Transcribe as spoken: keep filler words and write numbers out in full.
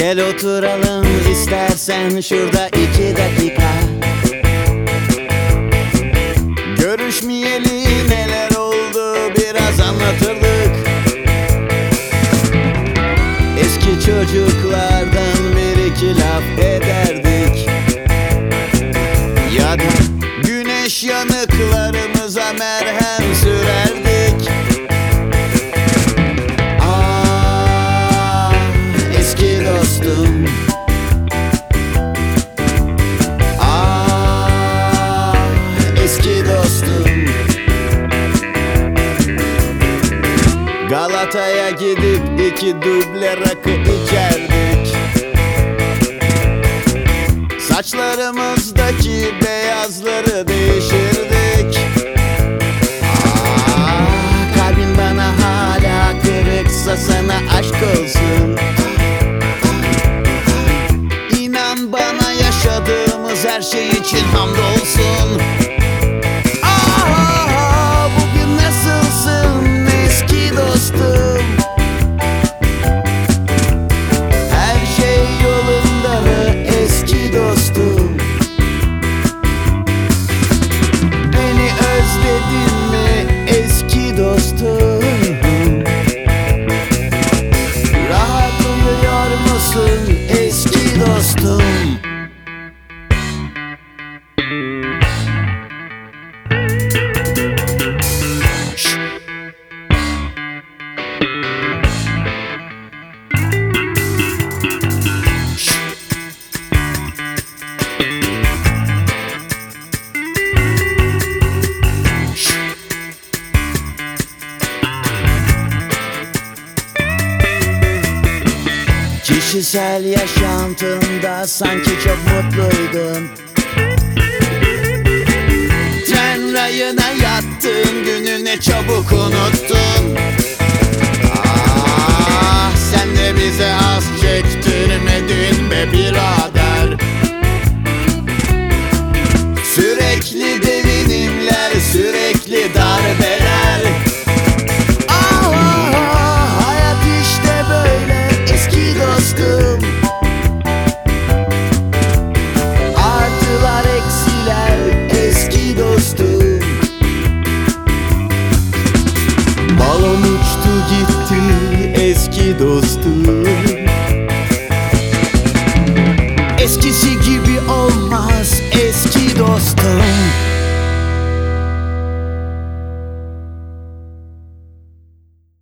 Gel oturalım istersen şurada iki dakika. Görüşmeyeli neler oldu biraz anlatırdık. Eski çocuklardan bir iki laf ederdik. Ya da güneş yanıklarımıza merhem sürerdik. Aa, eski dostum. Aa, eski dostum. Galata'ya gidip iki duble rakı içerdik. Saçlarımızdaki beyazları değişirdik. Aa, kalbin bana hala kırıksa sana aşk olsun. İnan bana yaşadığımız her şey için hamdolsun. Aa, bugün nasılsın eski dostum? Her şey yolunda mı eski dostum? Beni özledin mi eski dostum? Rahat uyuyor musun eski dostum? Kişisel yaşantında sanki çok mutluydun. Tren rayına yattığın günü ne çabuk unuttun. Ah, sen de bize az çektirmedin be birader. Sürekli devinimler, sürekli darbeler. Ah, hayat işte böyle eski dostum. Artılar eksiler eski dostum. Balon uçtu gitti eski dostum. Eskisi gibi olmaz eski dostum.